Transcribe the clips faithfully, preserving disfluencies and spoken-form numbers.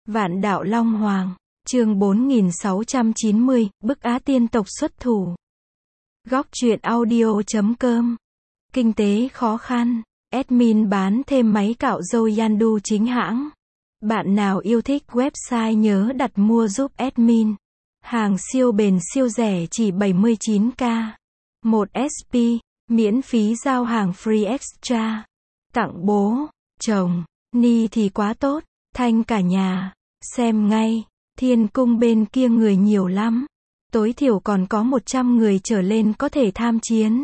Vạn đạo Long Hoàng, chương bốn nghìn sáu trăm chín mươi, bức Á tiên tộc xuất thủ. Góc truyện audio chấm com. Kinh tế khó khăn, admin bán thêm máy cạo râu Yandu chính hãng. Bạn nào yêu thích website nhớ đặt mua giúp admin. Hàng siêu bền siêu rẻ chỉ bảy mươi chín k. một ét pê, miễn phí giao hàng free extra. Tặng bố, chồng, ni thì quá tốt, thanh cả nhà. Xem ngay, thiên cung bên kia người nhiều lắm. Tối thiểu còn có một trăm người trở lên có thể tham chiến.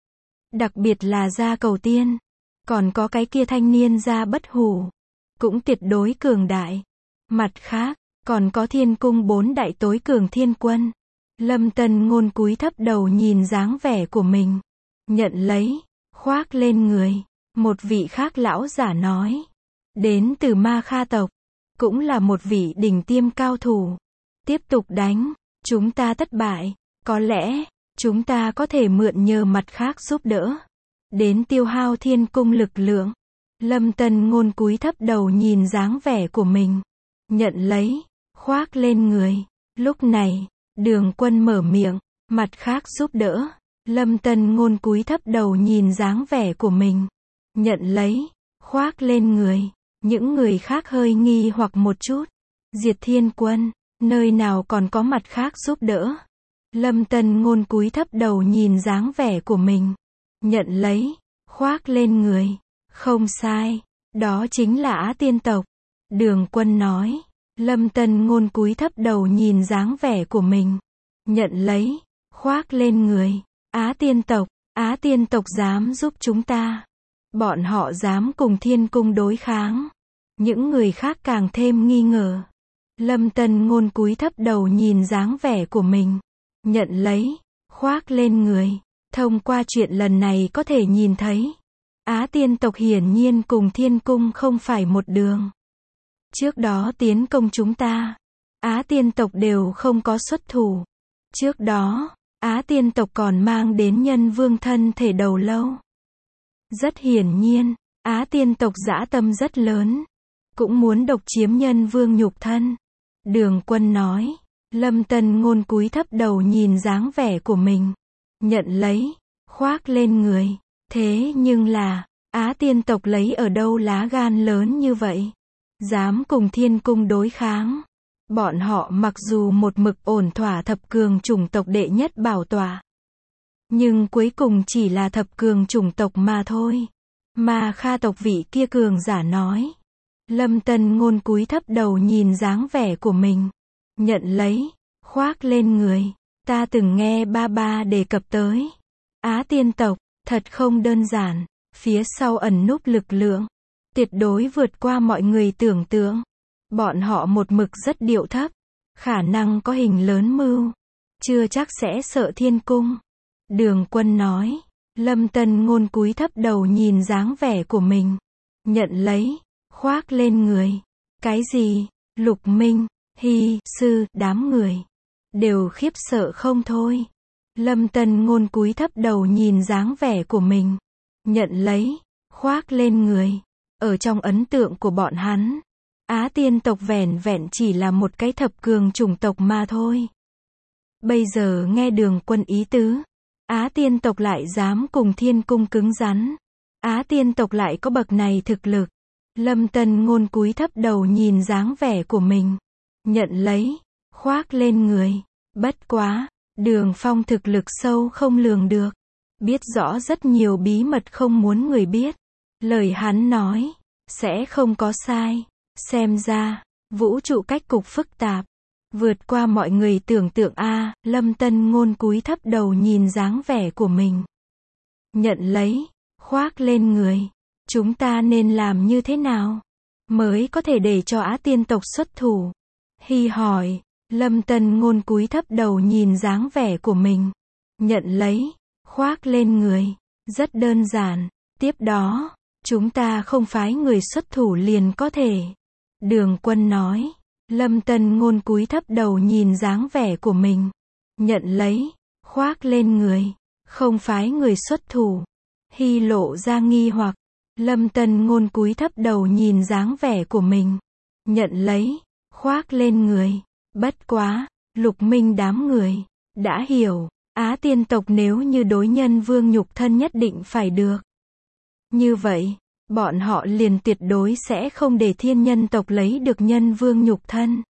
Đặc biệt là gia cầu tiên. Còn có cái kia thanh niên gia bất hủ. Cũng tuyệt đối cường đại. Mặt khác, còn có thiên cung bốn đại tối cường thiên quân. Lâm Tân Ngôn cúi thấp đầu nhìn dáng vẻ của mình. Nhận lấy, khoác lên người. Một vị khác lão giả nói. Đến từ Ma Kha tộc. Cũng là một vị đỉnh tiêm cao thủ. Tiếp tục đánh, chúng ta thất bại. Có lẽ, chúng ta có thể mượn nhờ mặt khác giúp đỡ. Đến tiêu hao thiên cung lực lượng. Lâm Tân Ngôn cúi thấp đầu nhìn dáng vẻ của mình. Nhận lấy, khoác lên người. Lúc này, Đường Quân mở miệng, mặt khác giúp đỡ. Lâm Tân Ngôn cúi thấp đầu nhìn dáng vẻ của mình. Nhận lấy, khoác lên người. Những người khác hơi nghi hoặc một chút. Diệt Thiên Quân, nơi nào còn có mặt khác giúp đỡ. Lâm Tân Ngôn cúi thấp đầu nhìn dáng vẻ của mình. Nhận lấy, khoác lên người. Không sai, đó chính là Á tiên tộc. Đường Quân nói. Lâm Tân Ngôn cúi thấp đầu nhìn dáng vẻ của mình. Nhận lấy, khoác lên người. Á tiên tộc, Á tiên tộc dám giúp chúng ta. Bọn họ dám cùng thiên cung đối kháng. Những người khác càng thêm nghi ngờ. Lâm Tân Ngôn cúi thấp đầu nhìn dáng vẻ của mình. Nhận lấy, khoác lên người. Thông qua chuyện lần này có thể nhìn thấy. Á tiên tộc hiển nhiên cùng thiên cung không phải một đường. Trước đó tiến công chúng ta. Á tiên tộc đều không có xuất thủ. Trước đó, Á tiên tộc còn mang đến nhân vương thân thể đầu lâu. Rất hiển nhiên, Á tiên tộc dã tâm rất lớn. Cũng muốn độc chiếm nhân vương nhục thân. Đường Quân nói. Lâm Tân Ngôn cúi thấp đầu nhìn dáng vẻ của mình. Nhận lấy, khoác lên người. Thế nhưng là, Á tiên tộc lấy ở đâu lá gan lớn như vậy? Dám cùng thiên cung đối kháng. Bọn họ mặc dù một mực ổn thỏa thập cường chủng tộc đệ nhất bảo tọa. Nhưng cuối cùng chỉ là thập cường chủng tộc mà thôi. Ma Kha tộc vị kia cường giả nói. Lâm Tân Ngôn cúi thấp đầu nhìn dáng vẻ của mình. Nhận lấy, khoác lên người. Ta từng nghe ba ba đề cập tới. Á tiên tộc, thật không đơn giản. Phía sau ẩn núp lực lượng. Tuyệt đối vượt qua mọi người tưởng tượng. Bọn họ một mực rất điệu thấp. Khả năng có hình lớn mưu. Chưa chắc sẽ sợ thiên cung. Đường Quân nói. Lâm Tân Ngôn cúi thấp đầu nhìn dáng vẻ của mình. Nhận lấy, khoác lên người. Cái gì? Lục Minh, Hy, Sư, đám người. Đều khiếp sợ không thôi. Lâm Tân Ngôn cúi thấp đầu nhìn dáng vẻ của mình. Nhận lấy, khoác lên người. Ở trong ấn tượng của bọn hắn, Á tiên tộc vẻn vẹn chỉ là một cái thập cường chủng tộc mà thôi. Bây giờ nghe Đường Quân ý tứ, Á tiên tộc lại dám cùng thiên cung cứng rắn. Á tiên tộc lại có bậc này thực lực. Lâm Tân Ngôn cúi thấp đầu nhìn dáng vẻ của mình. Nhận lấy, khoác lên người. Bất quá, Đường Phong thực lực sâu không lường được. Biết rõ rất nhiều bí mật không muốn người biết. Lời hắn nói, sẽ không có sai. Xem ra, vũ trụ cách cục phức tạp. Vượt qua mọi người tưởng tượng a. Lâm Tân Ngôn cúi thấp đầu nhìn dáng vẻ của mình. Nhận lấy, khoác lên người. Chúng ta nên làm như thế nào? Mới có thể để cho Á tiên tộc xuất thủ? Hy hỏi. Lâm Tân Ngôn cúi thấp đầu nhìn dáng vẻ của mình. Nhận lấy, khoác lên người. Rất đơn giản. Tiếp đó, chúng ta không phái người xuất thủ liền có thể. Đường Quân nói. Lâm Tân Ngôn cúi thấp đầu nhìn dáng vẻ của mình. Nhận lấy, khoác lên người. Không phái người xuất thủ. Hy lộ ra nghi hoặc. Lâm Tân Ngôn cúi thấp đầu nhìn dáng vẻ của mình. Nhận lấy, khoác lên người. Bất quá, Lục Minh đám người đã hiểu, Á tiên tộc nếu như đối nhân vương nhục thân nhất định phải được. Như vậy, bọn họ liền tuyệt đối sẽ không để thiên nhân tộc lấy được nhân vương nhục thân.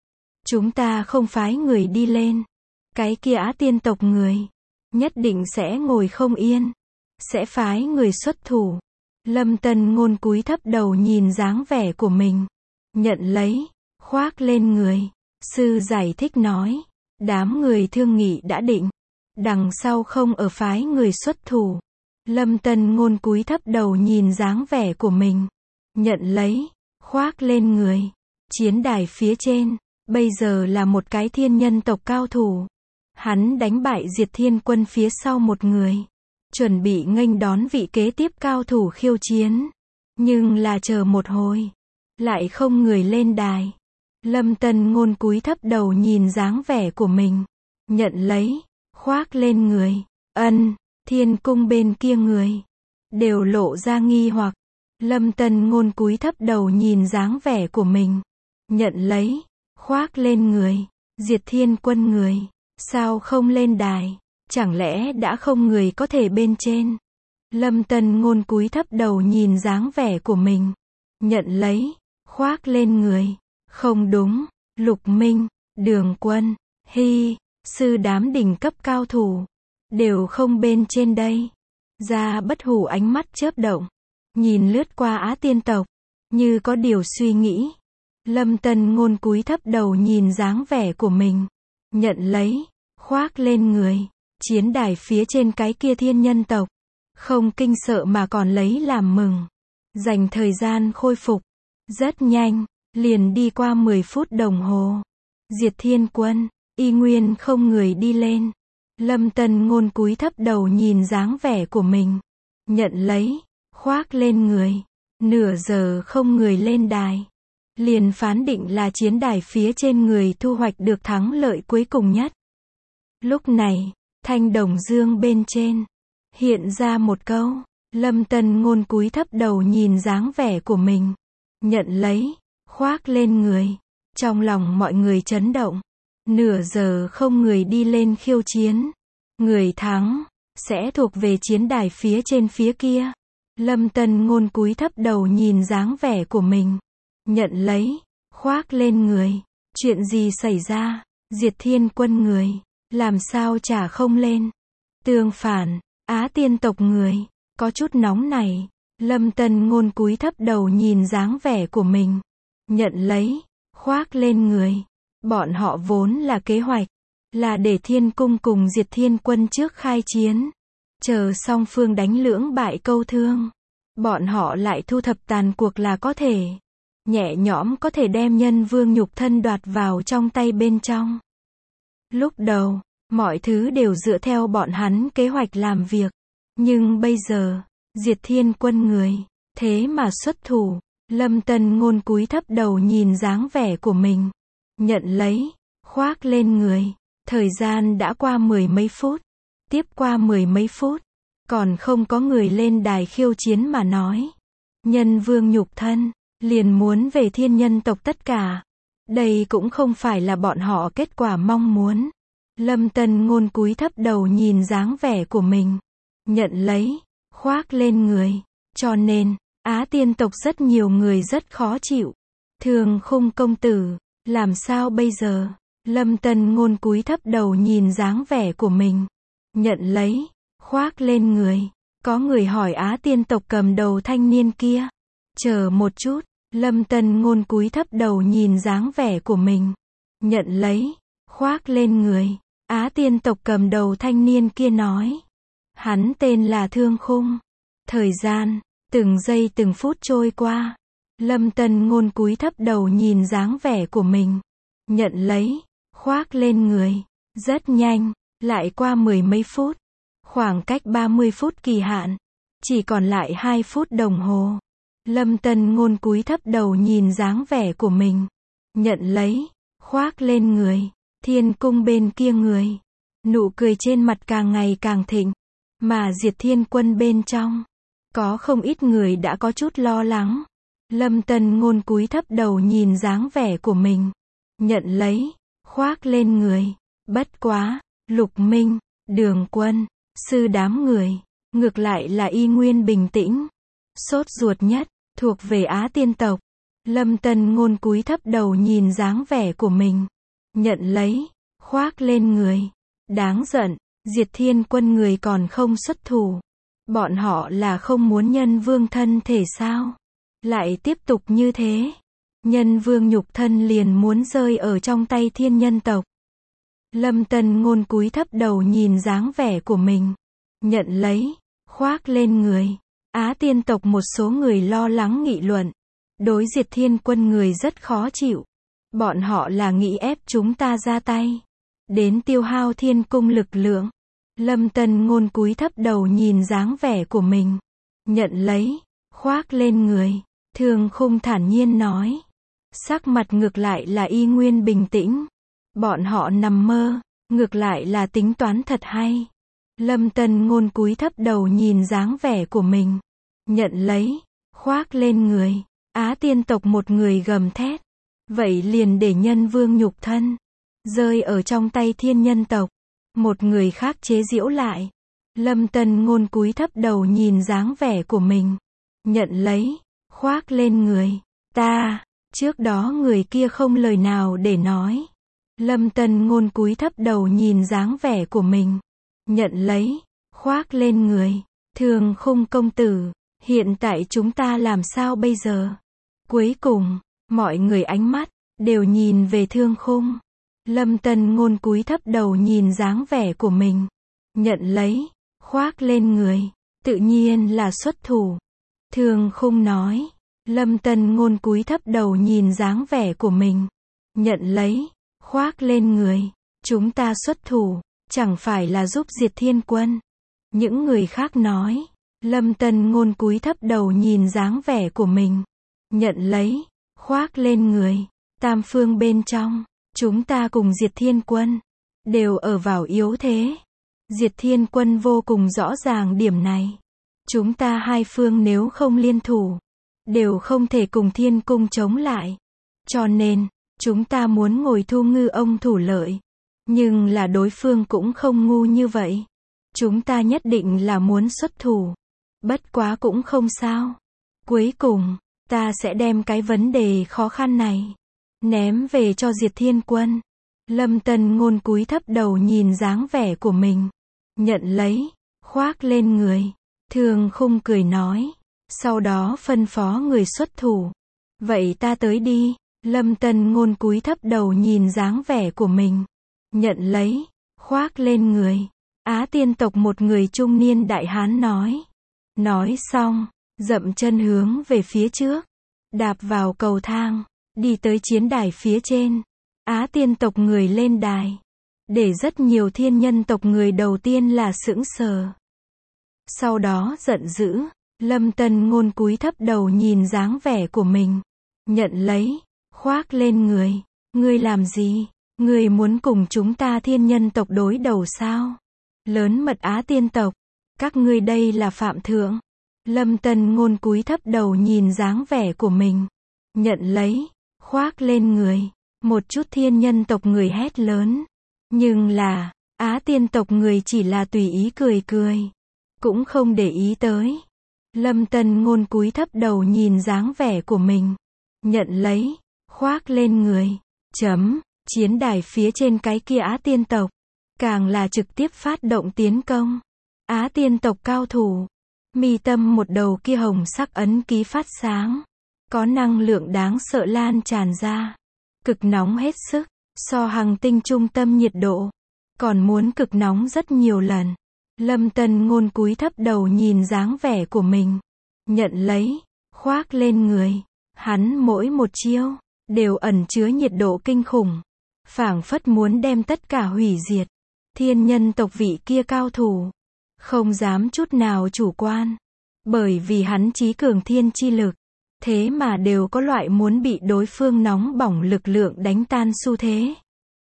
Chúng ta không phái người đi lên. Cái kia Á tiên tộc người nhất định sẽ ngồi không yên. Sẽ phái người xuất thủ. Lâm Tân Ngôn cúi thấp đầu nhìn dáng vẻ của mình. Nhận lấy, khoác lên người. Sư giải thích nói. Đám người thương nghị đã định. Đằng sau không ở phái người xuất thủ. Lâm Tân Ngôn cúi thấp đầu nhìn dáng vẻ của mình. Nhận lấy, khoác lên người. Chiến đài phía trên, bây giờ là một cái thiên nhân tộc cao thủ. Hắn đánh bại Diệt Thiên Quân phía sau một người. Chuẩn bị nghênh đón vị kế tiếp cao thủ khiêu chiến. Nhưng là chờ một hồi. Lại không người lên đài. Lâm Tân Ngôn cúi thấp đầu nhìn dáng vẻ của mình. Nhận lấy, khoác lên người. Ân, thiên cung bên kia người. Đều lộ ra nghi hoặc. Lâm Tân Ngôn cúi thấp đầu nhìn dáng vẻ của mình. Nhận lấy, khoác lên người. Diệt Thiên Quân người. Sao không lên đài? Chẳng lẽ đã không người có thể bên trên? Lâm Tân Ngôn cúi thấp đầu nhìn dáng vẻ của mình. Nhận lấy, khoác lên người. Không đúng, Lục Minh, Đường Quân, Hy, sư đám đỉnh cấp cao thủ. Đều không bên trên đây. Gia Bất Hủ ánh mắt chớp động. Nhìn lướt qua Á tiên tộc. Như có điều suy nghĩ. Lâm Tân Ngôn cúi thấp đầu nhìn dáng vẻ của mình. Nhận lấy, khoác lên người. Chiến đài phía trên cái kia thiên nhân tộc. Không kinh sợ mà còn lấy làm mừng. Dành thời gian khôi phục. Rất nhanh, liền đi qua mười phút đồng hồ. Diệt Thiên Quân, y nguyên không người đi lên. Lâm Tân Ngôn cúi thấp đầu nhìn dáng vẻ của mình. Nhận lấy, khoác lên người. Nửa giờ không người lên đài. Liền phán định là chiến đài phía trên người thu hoạch được thắng lợi cuối cùng nhất. Lúc này, thanh đồng dương bên trên. Hiện ra một câu. Lâm Tân Ngôn cúi thấp đầu nhìn dáng vẻ của mình. Nhận lấy, khoác lên người. Trong lòng mọi người chấn động. Nửa giờ không người đi lên khiêu chiến. Người thắng, sẽ thuộc về chiến đài phía trên phía kia. Lâm Tân Ngôn cúi thấp đầu nhìn dáng vẻ của mình. Nhận lấy, khoác lên người. Chuyện gì xảy ra? Diệt Thiên Quân người. Làm sao chả không lên? Tương phản, Á tiên tộc người. Có chút nóng này. Lâm Tân Ngôn cúi thấp đầu nhìn dáng vẻ của mình. Nhận lấy, khoác lên người. Bọn họ vốn là kế hoạch. Là để Thiên Cung cùng Diệt Thiên Quân trước khai chiến. Chờ song phương đánh lưỡng bại câu thương. Bọn họ lại thu thập tàn cuộc là có thể. Nhẹ nhõm có thể đem nhân vương nhục thân đoạt vào trong tay bên trong. Lúc đầu, mọi thứ đều dựa theo bọn hắn kế hoạch làm việc. Nhưng bây giờ, Diệt Thiên Quân người. Thế mà xuất thủ. Lâm Tân Ngôn cúi thấp đầu nhìn dáng vẻ của mình. Nhận lấy, khoác lên người. Thời gian đã qua mười mấy phút. Tiếp qua mười mấy phút. Còn không có người lên đài khiêu chiến mà nói. Nhân vương nhục thân. Liền muốn về thiên nhân tộc tất cả. Đây cũng không phải là bọn họ kết quả mong muốn. Lâm Tân Ngôn cúi thấp đầu nhìn dáng vẻ của mình. Nhận lấy, khoác lên người. Cho nên, Á tiên tộc rất nhiều người rất khó chịu. Thường Khung công tử, làm sao bây giờ? Lâm Tân Ngôn cúi thấp đầu nhìn dáng vẻ của mình. Nhận lấy, khoác lên người. Có người hỏi Á tiên tộc cầm đầu thanh niên kia. Chờ một chút, Lâm Tân Ngôn cúi thấp đầu nhìn dáng vẻ của mình. Nhận lấy, khoác lên người. Á tiên tộc cầm đầu thanh niên kia nói. Hắn tên là Thương Khung. Thời gian, từng giây từng phút trôi qua. Lâm Tân Ngôn cúi thấp đầu nhìn dáng vẻ của mình. Nhận lấy, khoác lên người. Rất nhanh, lại qua mười mấy phút. Khoảng cách ba mươi phút kỳ hạn. Chỉ còn lại hai phút đồng hồ. Lâm Tân Ngôn cúi thấp đầu nhìn dáng vẻ của mình. Nhận lấy, khoác lên người. Thiên cung bên kia người. Nụ cười trên mặt càng ngày càng thịnh. Mà Diệt Thiên Quân bên trong. Có không ít người đã có chút lo lắng. Lâm Tân Ngôn cúi thấp đầu nhìn dáng vẻ của mình. nhận lấy, khoác lên người. Bất quá, Lục Minh, Đường Quân, Sư đám người, ngược lại là y nguyên bình tĩnh. Sốt ruột nhất, thuộc về Á Tiên tộc. Lâm Tân Ngôn cúi thấp đầu nhìn dáng vẻ của mình. Nhận lấy, khoác lên người. Đáng giận, Diệt Thiên Quân người còn không xuất thủ. Bọn họ là không muốn Nhân Vương thân thể sao? Lại tiếp tục như thế. Nhân Vương nhục thân liền muốn rơi ở trong tay thiên nhân tộc. Lâm Tân Ngôn cúi thấp đầu nhìn dáng vẻ của mình. Nhận lấy, khoác lên người. Á Tiên tộc một số người lo lắng nghị luận. Đối Diệt Thiên Quân người rất khó chịu. Bọn họ là nghĩ ép chúng ta ra tay. Đến tiêu hao thiên cung lực lượng. Lâm Tân Ngôn cúi thấp đầu nhìn dáng vẻ của mình. Nhận lấy, khoác lên người. Thương Khung thản nhiên nói. Sắc mặt ngược lại là y nguyên bình tĩnh. Bọn họ nằm mơ, ngược lại là tính toán thật hay. Lâm Tân Ngôn cúi thấp đầu nhìn dáng vẻ của mình. Nhận lấy, khoác lên người. Á Tiên tộc một người gầm thét. Vậy liền để Nhân Vương nhục thân rơi ở trong tay thiên nhân tộc. Một người khác chế giễu lại. Lâm Tân Ngôn cúi thấp đầu nhìn dáng vẻ của mình. Nhận lấy, khoác lên người. Ta, trước đó người kia không lời nào để nói. Lâm Tân Ngôn cúi thấp đầu nhìn dáng vẻ của mình. Nhận lấy, khoác lên người. Thương Khung công tử, hiện tại chúng ta làm sao bây giờ? Cuối cùng, mọi người ánh mắt đều nhìn về Thương Khung. Lâm Tân Ngôn cúi thấp đầu nhìn dáng vẻ của mình. Nhận lấy, khoác lên người. Tự nhiên là xuất thủ. Thương Khung nói. Lâm Tân Ngôn cúi thấp đầu nhìn dáng vẻ của mình. Nhận lấy, khoác lên người. Chúng ta xuất thủ, chẳng phải là giúp Diệt Thiên Quân. Những người khác nói. Lâm Tân Ngôn cúi thấp đầu nhìn dáng vẻ của mình. Nhận lấy, khoác lên người. Tam phương bên trong, chúng ta cùng Diệt Thiên Quân đều ở vào yếu thế. Diệt Thiên Quân vô cùng rõ ràng điểm này. Chúng ta hai phương nếu không liên thủ, đều không thể cùng Thiên Cung chống lại. Cho nên, chúng ta muốn ngồi thu ngư ông thủ lợi. Nhưng là đối phương cũng không ngu như vậy. Chúng ta nhất định là muốn xuất thủ. Bất quá cũng không sao. Cuối cùng, ta sẽ đem cái vấn đề khó khăn này ném về cho Diệt Thiên Quân. Lâm Tân Ngôn cúi thấp đầu nhìn dáng vẻ của mình. Nhận lấy, khoác lên người. Thương Khung cười nói. Sau đó phân phó người xuất thủ. Vậy ta tới đi. Lâm Tân Ngôn cúi thấp đầu nhìn dáng vẻ của mình. Nhận lấy, khoác lên người. Á Tiên tộc một người trung niên đại hán nói. Nói xong, dậm chân hướng về phía trước. Đạp vào cầu thang. Đi tới chiến đài phía trên. Á Tiên tộc người lên đài. Để rất nhiều thiên nhân tộc người đầu tiên là sững sờ. Sau đó giận dữ. Lâm Tân Ngôn cúi thấp đầu nhìn dáng vẻ của mình. Nhận lấy, khoác lên người. Ngươi làm gì? Ngươi muốn cùng chúng ta thiên nhân tộc đối đầu sao? Lớn mật Á Tiên tộc. Các ngươi đây là phạm thượng. Lâm Tân Ngôn cúi thấp đầu nhìn dáng vẻ của mình. Nhận lấy, khoác lên người. Một chút thiên nhân tộc người hét lớn. Nhưng là, Á Tiên tộc người chỉ là tùy ý cười cười. Cũng không để ý tới. Lâm Tân Ngôn cúi thấp đầu nhìn dáng vẻ của mình. Nhận lấy, khoác lên người. Chấm, chiến đài phía trên cái kia Á Tiên tộc. Càng là trực tiếp phát động tiến công. Á Tiên tộc cao thủ. Mi tâm một đầu kia hồng sắc ấn ký phát sáng. Có năng lượng đáng sợ lan tràn ra. Cực nóng hết sức. So hành tinh trung tâm nhiệt độ. Còn muốn cực nóng rất nhiều lần. Lâm Tân Ngôn cúi thấp đầu nhìn dáng vẻ của mình. Nhận lấy, khoác lên người. Hắn mỗi một chiêu, đều ẩn chứa nhiệt độ kinh khủng. Phảng phất muốn đem tất cả hủy diệt. Thiên nhân tộc vị kia cao thủ. Không dám chút nào chủ quan. Bởi vì hắn chí cường thiên chi lực. Thế mà đều có loại muốn bị đối phương nóng bỏng lực lượng đánh tan xu thế.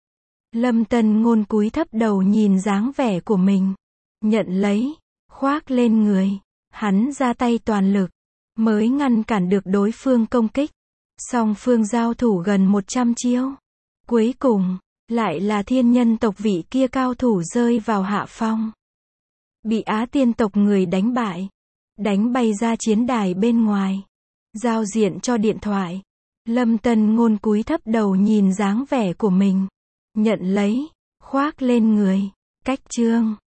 Lâm Tân Ngôn cúi thấp đầu nhìn dáng vẻ của mình. Nhận lấy, khoác lên người. Hắn ra tay toàn lực. Mới ngăn cản được đối phương công kích. Song phương giao thủ gần một trăm chiêu. Cuối cùng, lại là thiên nhân tộc vị kia cao thủ rơi vào hạ phong. Bị Á tiên tộc người đánh bại. Đánh bay ra chiến đài bên ngoài. Giao diện cho điện thoại. Lâm Tân Ngôn cúi thấp đầu nhìn dáng vẻ của mình. Nhận lấy, khoác lên người. Cách chương.